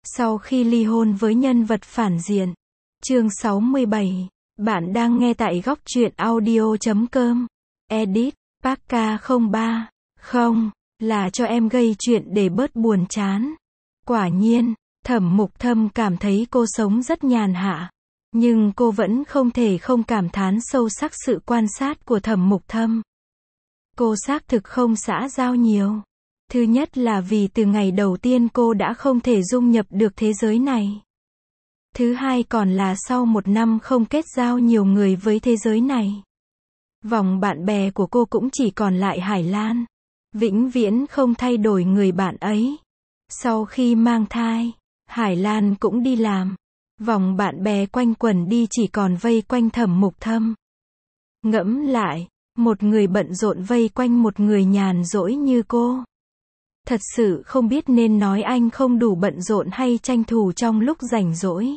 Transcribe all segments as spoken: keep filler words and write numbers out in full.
Sau khi ly hôn với nhân vật phản diện. Chương sáu mươi bảy. Bạn đang nghe tại góc truyện audio chấm com. Edit, Parka không ba. Không, là cho em gây chuyện để bớt buồn chán. Quả nhiên, Thẩm Mục Thâm cảm thấy cô sống rất nhàn hạ. Nhưng cô vẫn không thể không cảm thán sâu sắc sự quan sát của Thẩm Mục Thâm. Cô xác thực không xã giao nhiều. Thứ nhất là vì từ ngày đầu tiên cô đã không thể dung nhập được thế giới này. Thứ hai còn là sau một năm không kết giao nhiều người với thế giới này. Vòng bạn bè của cô cũng chỉ còn lại Hải Lan. Vĩnh viễn không thay đổi người bạn ấy. Sau khi mang thai, Hải Lan cũng đi làm. Vòng bạn bè quanh quẩn đi chỉ còn vây quanh Thẩm Mục Thâm. Ngẫm lại, một người bận rộn vây quanh một người nhàn rỗi như cô. Thật sự không biết nên nói anh không đủ bận rộn hay tranh thủ trong lúc rảnh rỗi.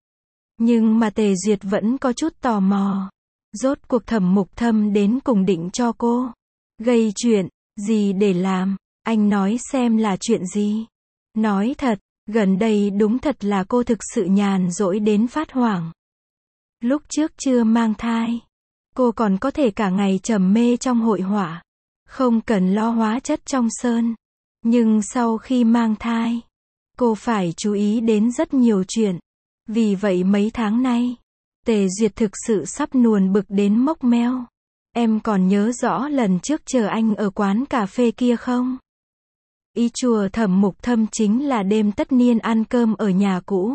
Nhưng mà Tề Duyệt vẫn có chút tò mò. Rốt cuộc Thẩm Mục Thâm đến cùng định cho cô gây chuyện gì để làm, anh nói xem là chuyện gì. Nói thật, gần đây đúng thật là cô thực sự nhàn rỗi đến phát hoảng. Lúc trước chưa mang thai, cô còn có thể cả ngày trầm mê trong hội họa, không cần lo hóa chất trong sơn. Nhưng sau khi mang thai, cô phải chú ý đến rất nhiều chuyện. Vì vậy mấy tháng nay, Tề Duyệt thực sự sắp nuồn bực đến mốc meo. Em còn nhớ rõ lần trước chờ anh ở quán cà phê kia không? Ý chùa Thẩm Mục Thâm chính là đêm tất niên ăn cơm ở nhà cũ.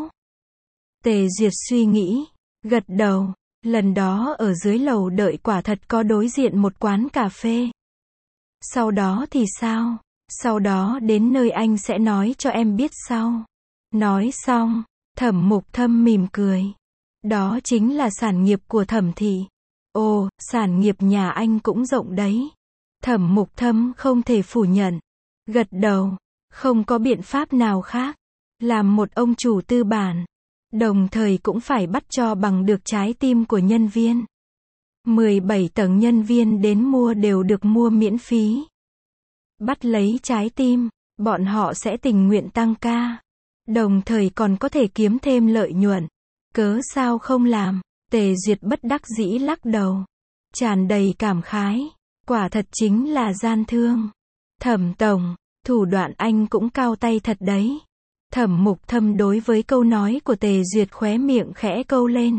Tề Duyệt suy nghĩ, gật đầu. Lần đó ở dưới lầu đợi quả thật có đối diện một quán cà phê. Sau đó thì sao? Sau đó đến nơi anh sẽ nói cho em biết sau. Nói xong, Thẩm Mục Thâm mỉm cười. Đó chính là sản nghiệp của Thẩm thị. Ồ, sản nghiệp nhà anh cũng rộng đấy. Thẩm Mục Thâm không thể phủ nhận. Gật đầu, không có biện pháp nào khác. Làm một ông chủ tư bản, đồng thời cũng phải bắt cho bằng được trái tim của nhân viên. mười bảy tầng nhân viên đến mua đều được mua miễn phí. Bắt lấy trái tim, bọn họ sẽ tình nguyện tăng ca. Đồng thời còn có thể kiếm thêm lợi nhuận. Cớ sao không làm? Tề Duyệt bất đắc dĩ lắc đầu. Tràn đầy cảm khái. Quả thật chính là gian thương. Thẩm tổng, thủ đoạn anh cũng cao tay thật đấy. Thẩm Mục Thâm đối với câu nói của Tề Duyệt khóe miệng khẽ câu lên.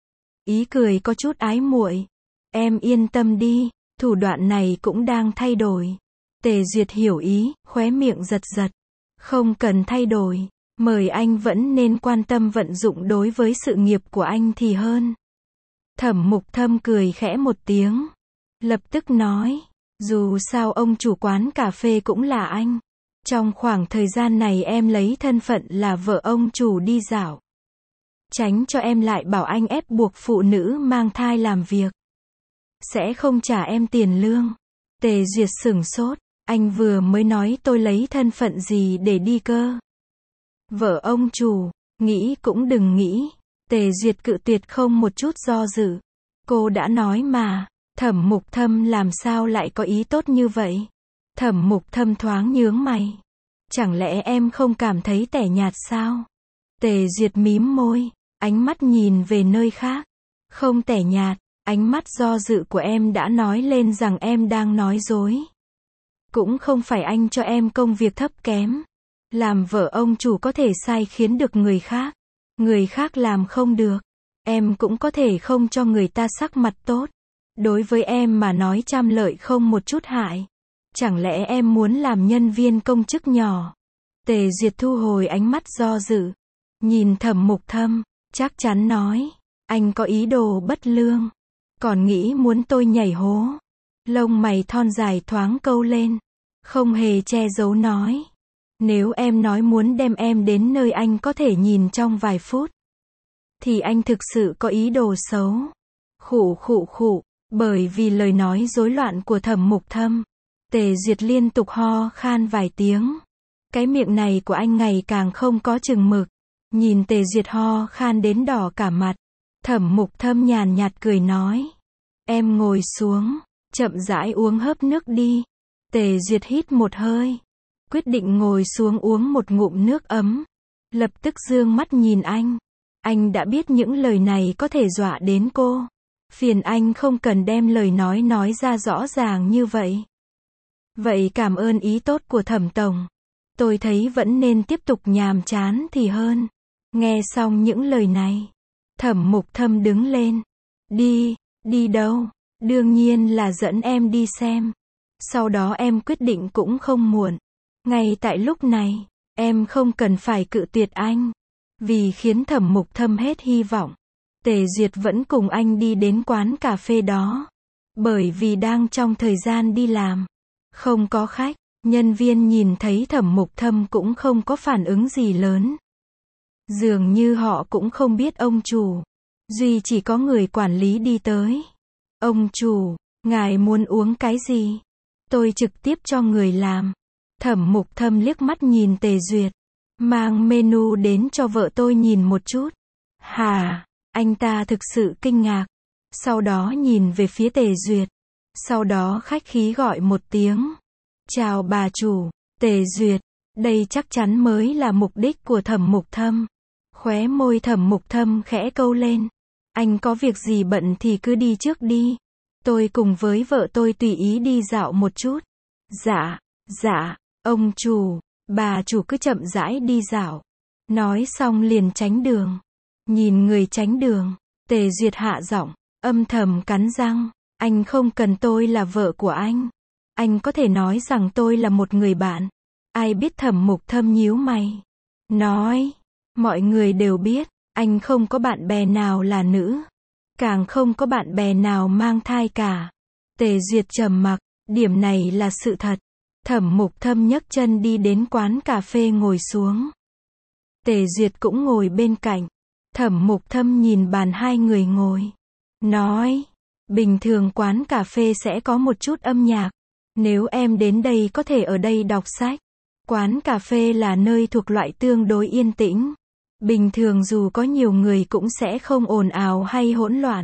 Ý cười có chút ái muội. Em yên tâm đi, thủ đoạn này cũng đang thay đổi. Tề Duyệt hiểu ý, khóe miệng giật giật. Không cần thay đổi, mời anh vẫn nên quan tâm vận dụng đối với sự nghiệp của anh thì hơn. Thẩm Mục Thâm cười khẽ một tiếng. Lập tức nói, dù sao ông chủ quán cà phê cũng là anh. Trong khoảng thời gian này em lấy thân phận là vợ ông chủ đi dạo. Tránh cho em lại bảo anh ép buộc phụ nữ mang thai làm việc. Sẽ không trả em tiền lương. Tề Duyệt sửng sốt. Anh vừa mới nói tôi lấy thân phận gì để đi cơ. Vợ ông chủ, nghĩ cũng đừng nghĩ. Tề Duyệt cự tuyệt không một chút do dự. Cô đã nói mà, Thẩm Mục Thâm làm sao lại có ý tốt như vậy? Thẩm Mục Thâm thoáng nhướng mày. Chẳng lẽ em không cảm thấy tẻ nhạt sao? Tề Duyệt mím môi, ánh mắt nhìn về nơi khác. Không tẻ nhạt, ánh mắt do dự của em đã nói lên rằng em đang nói dối. Cũng không phải anh cho em công việc thấp kém. Làm vợ ông chủ có thể sai khiến được người khác. Người khác làm không được. Em cũng có thể không cho người ta sắc mặt tốt. Đối với em mà nói trăm lợi không một chút hại. Chẳng lẽ em muốn làm nhân viên công chức nhỏ? Tề Duyệt thu hồi ánh mắt do dự. Nhìn Thẩm Mục Thâm, chắc chắn nói. Anh có ý đồ bất lương. Còn nghĩ muốn tôi nhảy hố. Lông mày thon dài thoáng câu lên. Không hề che giấu nói. Nếu em nói muốn đem em đến nơi anh có thể nhìn trong vài phút. Thì anh thực sự có ý đồ xấu. Khụ khụ khụ. Bởi vì lời nói rối loạn của Thẩm Mục Thâm. Tề Duyệt liên tục ho khan vài tiếng. Cái miệng này của anh ngày càng không có chừng mực. Nhìn Tề Duyệt ho khan đến đỏ cả mặt. Thẩm Mục Thâm nhàn nhạt cười nói. Em ngồi xuống. Chậm rãi uống hớp nước đi. Tề Duyệt hít một hơi. Quyết định ngồi xuống uống một ngụm nước ấm. Lập tức dương mắt nhìn anh. Anh đã biết những lời này có thể dọa đến cô. Phiền anh không cần đem lời nói nói ra rõ ràng như vậy. Vậy cảm ơn ý tốt của Thẩm tổng. Tôi thấy vẫn nên tiếp tục nhàm chán thì hơn. Nghe xong những lời này, Thẩm Mục Thâm đứng lên. Đi, đi đâu? Đương nhiên là dẫn em đi xem. Sau đó em quyết định cũng không muộn. Ngay tại lúc này, em không cần phải cự tuyệt anh. Vì khiến Thẩm Mục Thâm hết hy vọng. Tề Duyệt vẫn cùng anh đi đến quán cà phê đó. Bởi vì đang trong thời gian đi làm. Không có khách, nhân viên nhìn thấy Thẩm Mục Thâm cũng không có phản ứng gì lớn. Dường như họ cũng không biết ông chủ. Duy chỉ có người quản lý đi tới. Ông chủ, ngài muốn uống cái gì? Tôi trực tiếp cho người làm. Thẩm Mục Thâm liếc mắt nhìn Tề Duyệt. Mang menu đến cho vợ tôi nhìn một chút. Hả? Anh ta thực sự kinh ngạc. Sau đó nhìn về phía Tề Duyệt. Sau đó khách khí gọi một tiếng. Chào bà chủ, Tề Duyệt. Đây chắc chắn mới là mục đích của Thẩm Mục Thâm. Khóe môi Thẩm Mục Thâm khẽ câu lên. Anh có việc gì bận thì cứ đi trước đi. Tôi cùng với vợ tôi tùy ý đi dạo một chút. Dạ, dạ, ông chủ, bà chủ cứ chậm rãi đi dạo. Nói xong liền tránh đường. Nhìn người tránh đường, Tề Duyệt hạ giọng, âm thầm cắn răng. Anh không cần tôi là vợ của anh. Anh có thể nói rằng tôi là một người bạn. Ai biết Thẩm Mục Thâm nhíu mày. Nói, mọi người đều biết, anh không có bạn bè nào là nữ. Càng không có bạn bè nào mang thai cả. Tề Duyệt trầm mặc, điểm này là sự thật. Thẩm Mục Thâm nhấc chân đi đến quán cà phê ngồi xuống. Tề Duyệt cũng ngồi bên cạnh. Thẩm Mục Thâm nhìn bàn hai người ngồi. Nói, bình thường quán cà phê sẽ có một chút âm nhạc. Nếu em đến đây có thể ở đây đọc sách. Quán cà phê là nơi thuộc loại tương đối yên tĩnh. Bình thường dù có nhiều người cũng sẽ không ồn ào hay hỗn loạn.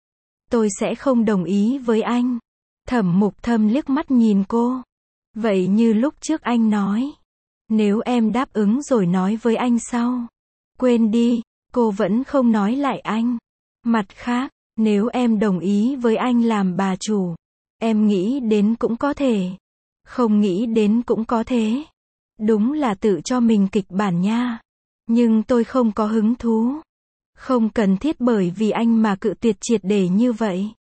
Tôi sẽ không đồng ý với anh. Thẩm Mục Thâm liếc mắt nhìn cô. Vậy như lúc trước anh nói. Nếu em đáp ứng rồi nói với anh sau. Quên đi, cô vẫn không nói lại anh. Mặt khác, nếu em đồng ý với anh làm bà chủ. Em nghĩ đến cũng có thể. Không nghĩ đến cũng có thế. Đúng là tự cho mình kịch bản nha. Nhưng tôi không có hứng thú. Không cần thiết bởi vì anh mà cự tuyệt triệt để như vậy.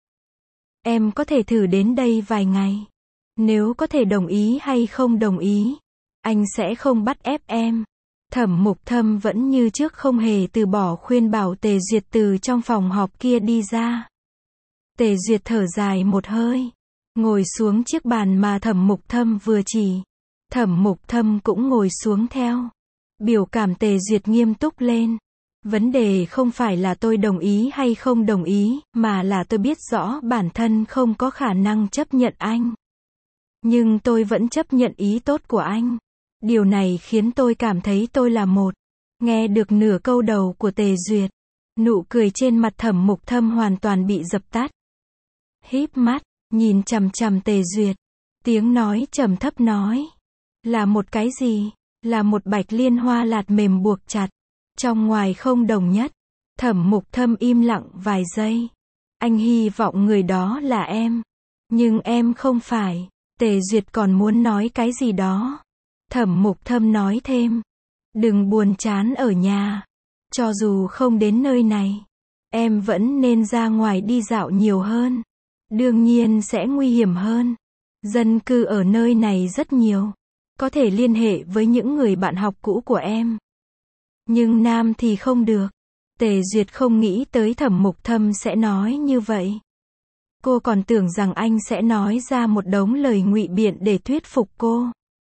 Em có thể thử đến đây vài ngày. Nếu có thể đồng ý hay không đồng ý, anh sẽ không bắt ép em. Thẩm Mục Thâm vẫn như trước không hề từ bỏ khuyên bảo Tề Duyệt từ trong phòng họp kia đi ra. Tề Duyệt thở dài một hơi. Ngồi xuống chiếc bàn mà Thẩm Mục Thâm vừa chỉ. Thẩm Mục Thâm cũng ngồi xuống theo. Biểu cảm Tề Duyệt nghiêm túc lên. Vấn đề không phải là tôi đồng ý hay không đồng ý, mà là tôi biết rõ bản thân không có khả năng chấp nhận anh. Nhưng tôi vẫn chấp nhận ý tốt của anh. Điều này khiến tôi cảm thấy tôi là một. Nghe được nửa câu đầu của Tề Duyệt. Nụ cười trên mặt Thẩm Mục Thâm hoàn toàn bị dập tắt. Híp mắt, nhìn chằm chằm Tề Duyệt. Tiếng nói trầm thấp nói. Là một cái gì? Là một bạch liên hoa lạt mềm buộc chặt. Trong ngoài không đồng nhất. Thẩm Mục Thâm im lặng vài giây. Anh hy vọng người đó là em. Nhưng em không phải. Tề Duyệt còn muốn nói cái gì đó. Thẩm Mục Thâm nói thêm. Đừng buồn chán ở nhà. Cho dù không đến nơi này. Em vẫn nên ra ngoài đi dạo nhiều hơn. Đương nhiên sẽ nguy hiểm hơn. Dân cư ở nơi này rất nhiều. Có thể liên hệ với những người bạn học cũ của em. Nhưng nam thì không được. Tề Duyệt không nghĩ tới Thẩm Mục Thâm sẽ nói như vậy. Cô còn tưởng rằng anh sẽ nói ra một đống lời ngụy biện để thuyết phục cô.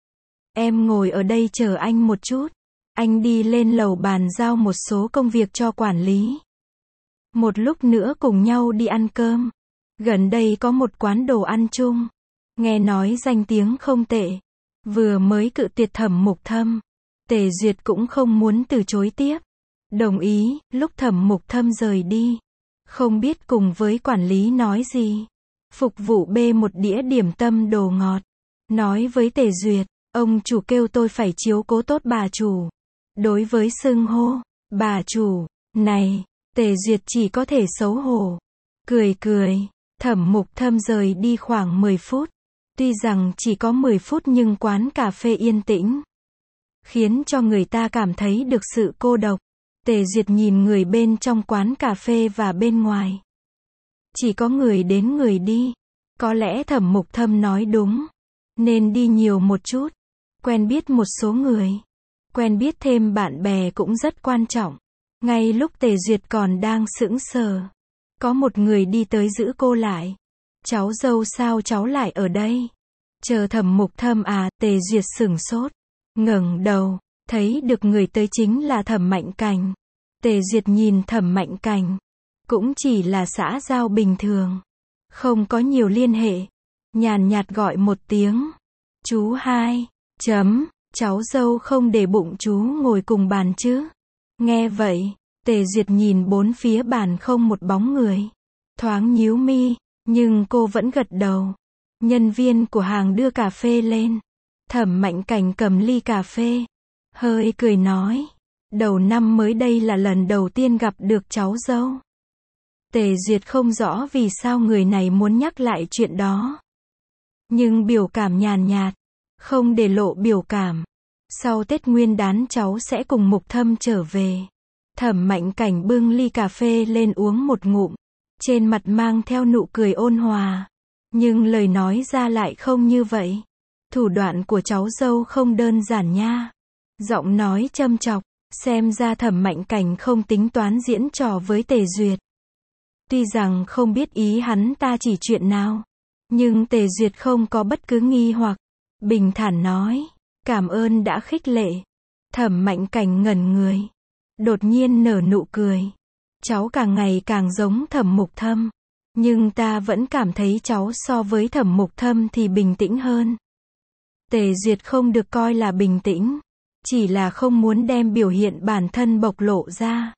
Em ngồi ở đây chờ anh một chút. Anh đi lên lầu bàn giao một số công việc cho quản lý. Một lúc nữa cùng nhau đi ăn cơm. Gần đây có một quán đồ ăn chung. Nghe nói danh tiếng không tệ. Vừa mới cự tuyệt Thẩm Mục Thâm. Tề Duyệt cũng không muốn từ chối tiếp. Đồng ý, lúc Thẩm Mục Thâm rời đi. Không biết cùng với quản lý nói gì. Phục vụ bê một đĩa điểm tâm đồ ngọt. Nói với Tề Duyệt, ông chủ kêu tôi phải chiếu cố tốt bà chủ. Đối với xưng hô, bà chủ, này, Tề Duyệt chỉ có thể xấu hổ. Cười cười, Thẩm Mục Thâm rời đi khoảng mười phút. Tuy rằng chỉ có mười phút nhưng quán cà phê yên tĩnh, khiến cho người ta cảm thấy được sự cô độc. Tề Duyệt nhìn người bên trong quán cà phê và bên ngoài. Chỉ có người đến người đi. Có lẽ Thẩm Mục Thâm nói đúng. Nên đi nhiều một chút. Quen biết một số người. Quen biết thêm bạn bè cũng rất quan trọng. Ngay lúc Tề Duyệt còn đang sững sờ, có một người đi tới giữ cô lại. Cháu dâu sao cháu lại ở đây? Chờ Thẩm Mục Thâm à? Tề Duyệt sửng sốt. Ngẩng đầu, thấy được người tới chính là Thẩm Mạnh Cảnh. Tề Duyệt nhìn Thẩm Mạnh Cảnh. Cũng chỉ là xã giao bình thường. Không có nhiều liên hệ. Nhàn nhạt gọi một tiếng. Chú hai. Chấm. Cháu dâu không để bụng chú ngồi cùng bàn chứ? Nghe vậy, Tề Duyệt nhìn bốn phía bàn không một bóng người. Thoáng nhíu mi, nhưng cô vẫn gật đầu. Nhân viên của hàng đưa cà phê lên. Thẩm Mạnh Cảnh cầm ly cà phê. Hơi cười nói. Đầu năm mới đây là lần đầu tiên gặp được cháu dâu. Tề Duyệt không rõ vì sao người này muốn nhắc lại chuyện đó. Nhưng biểu cảm nhàn nhạt. Không để lộ biểu cảm. Sau Tết Nguyên đán cháu sẽ cùng Mục Thâm trở về. Thẩm Mạnh Cảnh bưng ly cà phê lên uống một ngụm. Trên mặt mang theo nụ cười ôn hòa. Nhưng lời nói ra lại không như vậy. Thủ đoạn của cháu dâu không đơn giản nha. Giọng nói châm chọc. Xem ra Thẩm Mạnh Cảnh không tính toán diễn trò với Tề Duyệt. Tuy rằng không biết ý hắn ta chỉ chuyện nào. Nhưng Tề Duyệt không có bất cứ nghi hoặc. Bình thản nói. Cảm ơn đã khích lệ. Thẩm Mạnh Cảnh ngẩn người. Đột nhiên nở nụ cười. Cháu càng ngày càng giống Thẩm Mục Thâm. Nhưng ta vẫn cảm thấy cháu so với Thẩm Mục Thâm thì bình tĩnh hơn. Tề Duyệt không được coi là bình tĩnh. Chỉ là không muốn đem biểu hiện bản thân bộc lộ ra.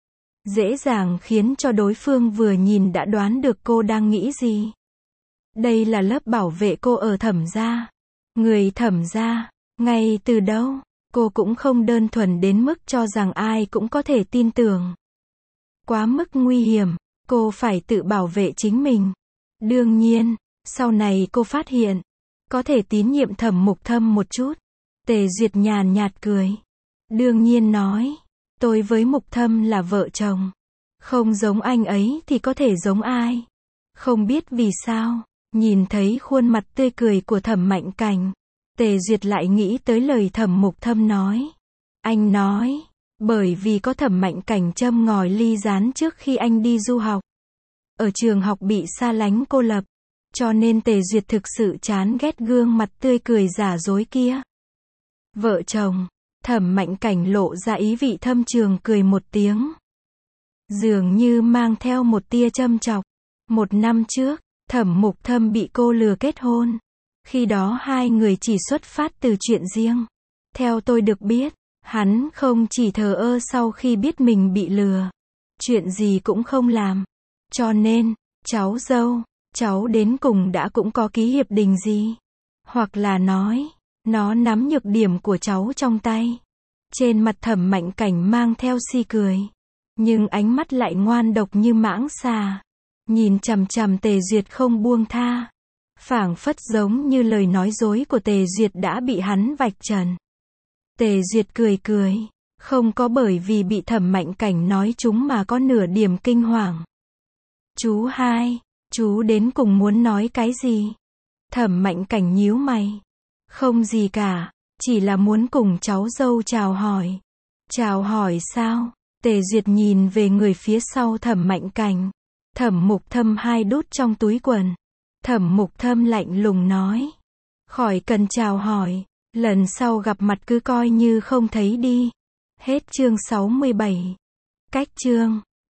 Dễ dàng khiến cho đối phương vừa nhìn đã đoán được cô đang nghĩ gì. Đây là lớp bảo vệ cô ở Thẩm gia. Người Thẩm gia. Ngay từ đâu, cô cũng không đơn thuần đến mức cho rằng ai cũng có thể tin tưởng. Quá mức nguy hiểm, cô phải tự bảo vệ chính mình. Đương nhiên, sau này cô phát hiện, có thể tín nhiệm Thẩm Mục Thâm một chút. Tề Duyệt nhàn nhạt cười. Đương nhiên nói, tôi với Mục Thâm là vợ chồng. Không giống anh ấy thì có thể giống ai. Không biết vì sao, nhìn thấy khuôn mặt tươi cười của Thẩm Mạnh Cảnh. Tề Duyệt lại nghĩ tới lời Thẩm Mục Thâm nói. Anh nói, bởi vì có Thẩm Mạnh Cảnh châm ngòi ly gián trước khi anh đi du học. Ở trường học bị xa lánh cô lập. Cho nên Tề Duyệt thực sự chán ghét gương mặt tươi cười giả dối kia. Vợ chồng, Thẩm Mạnh Cảnh lộ ra ý vị thâm trường cười một tiếng. Dường như mang theo một tia châm chọc. Một năm trước, Thẩm Mục Thâm bị cô lừa kết hôn. Khi đó hai người chỉ xuất phát từ chuyện riêng. Theo tôi được biết, hắn không chỉ thờ ơ sau khi biết mình bị lừa. Chuyện gì cũng không làm. Cho nên, cháu dâu, cháu đến cùng đã cũng có ký hiệp định gì? Hoặc là nói, nó nắm nhược điểm của cháu trong tay. Trên mặt Thẩm Mạnh Cảnh mang theo si cười. Nhưng ánh mắt lại ngoan độc như mãng xà. Nhìn chằm chằm Tề Duyệt không buông tha. Phảng phất giống như lời nói dối của Tề Duyệt đã bị hắn vạch trần. Tề Duyệt cười cười. Không có bởi vì bị Thẩm Mạnh Cảnh nói chúng mà có nửa điểm kinh hoàng. Chú hai, chú đến cùng muốn nói cái gì? Thẩm Mạnh Cảnh nhíu mày. Không gì cả, chỉ là muốn cùng cháu dâu chào hỏi. Chào hỏi sao? Tề Duyệt nhìn về người phía sau Thẩm Mạnh Cảnh. Thẩm Mục Thâm hai đút trong túi quần. Thẩm Mục Thâm lạnh lùng nói. Khỏi cần chào hỏi, lần sau gặp mặt cứ coi như không thấy đi. Hết chương sáu mươi bảy. Cách chương